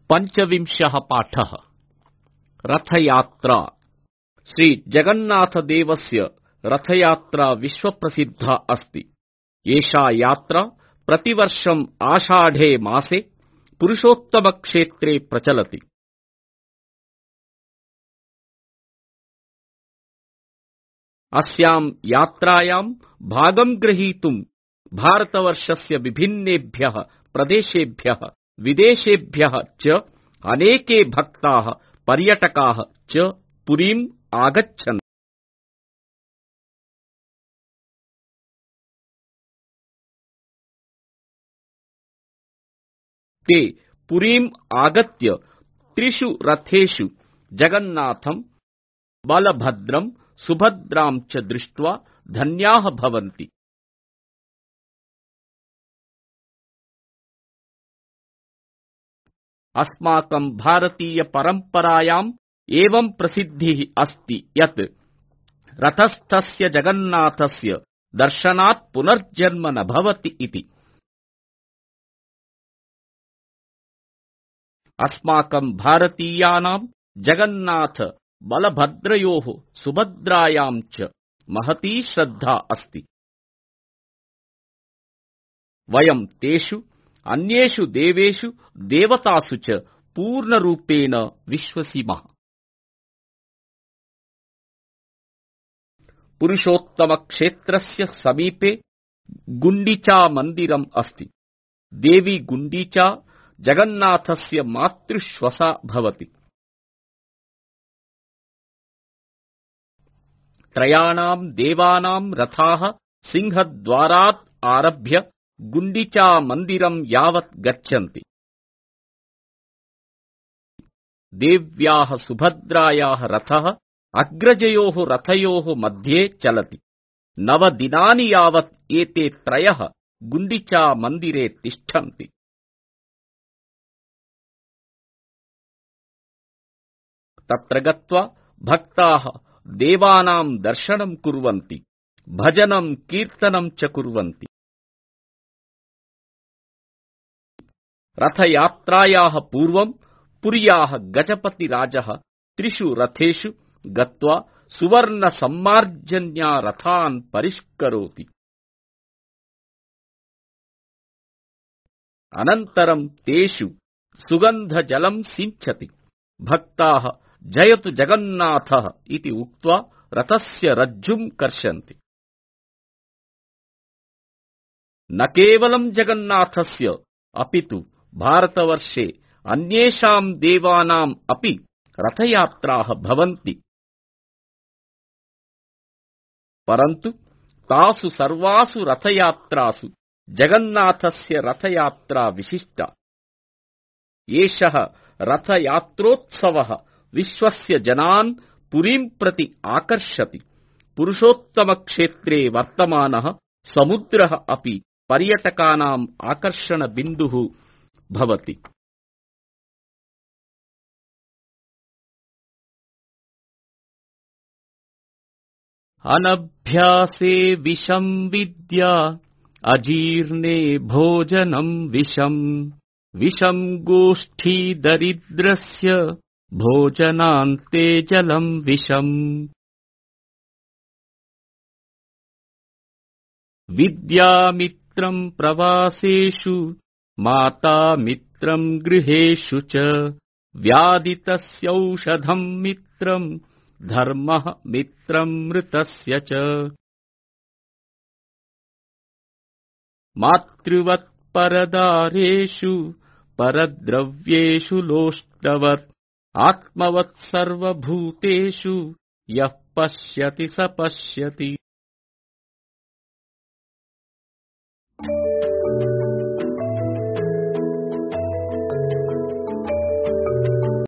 पंचविंशः पाठः रथयात्रा। श्री जगन्नाथदेवस्य रथयात्रा विश्वप्रसिद्धा अस्ति। एषा यात्रा प्रतिवर्षम् आषाढे मासे पुरुषोत्तमक्षेत्रे प्रचलति। अस्यां यात्रायां भागं ग्रहीतुं भारतवर्षस्य विभिन्नेभ्यः प्रदेशेभ्यः विदेशेभ्यः च अनेके भक्ताः पर्यटकाः च पुरीम् आगच्छन्ति। ते पुरीम् आगत्य त्रिषु रथेषु जगन्नाथं, बलभद्रं, सुभद्रां च दृष्ट्वा धन्याः भवन्ति। अस्माकं भारतीय परम्परायाम् एवं प्रसिद्धिः अस्ति यत् रथस्थस्य जगन्नाथस्य दर्शनात् पुनर्जन्म न भवति इति। अस्माकं भारतीयानां जगन्नाथ बलभद्रयोः सुभद्रायां च महती श्रद्धा अस्ति। वयं तेषु अन्येषु देवेषु देवतासु च पूर्णरूपेण विश्वसिमः। पुरुषोत्तमक्षेत्रस्य समीपे गुण्डिचा मन्दिरम् अस्ति। देवी गुण्डिचा जगन्नाथस्य मातृश्वसा भवति। त्रयाणां देवानां रथाः सिंहद्वारात् आरभ्य गुण्डिचा मन्दिरं यावत् गच्छन्ति। देव्याः सुभद्रायाः रथः अग्रजयोः रथयोः मध्ये चलति। 9 दिनानि यावत् एते त्रयः गुण्डिचा मन्दिरे तिष्ठन्ति। तत्र गत्वा भक्ताः देवानां दर्शनं कुर्वन्ति, भजनं कीर्तनं च कुर्वन्ति। रथयात्रायाः पूर्वं पुर्याः गजपतिराजः त्रिषु रथेषु गत्वा सुवर्णसम्मार्जन्या रथान् परिष्करोति। अनन्तरं तेषु सुगन्धजलं सिञ्चति। भक्ताः जयतु जगन्नाथः इति उक्त्वा रथस्य रज्जुं कर्षन्ति। न केवलं जगन्नाथस्य अपितु भारतवर्षे अन्येषां देवानाम् अपि रथयात्राः भवन्ति। परन्तु तासु सर्वासु रथयात्रासु जगन्नाथस्य रथयात्रा विशिष्टा। एषः रथयात्रोत्सवः विश्वस्य जनान् पुरीं प्रति आकर्षति। पुरुषोत्तमक्षेत्रे वर्तमानः समुद्रः अपि पर्यटकानाम् आकर्षणबिन्दुः भवति। अनभ्यासे विषं विद्या, अजीर्णे भोजनं विषम्। विषं गोष्ठी दरिद्रस्य, भोजनान्ते जलं विषम्। विद्यामित्रं प्रवासेषु, माता मित्रं गृहेषु च। व्याधितस्यौषधं मित्रं, धर्मः मित्रं मृतस्य च। मातृवत्परदारेषु, परद्रव्येषु लोष्टवत्। आत्मवत् सर्वभूतेषु, यः पश्यति स पश्यति।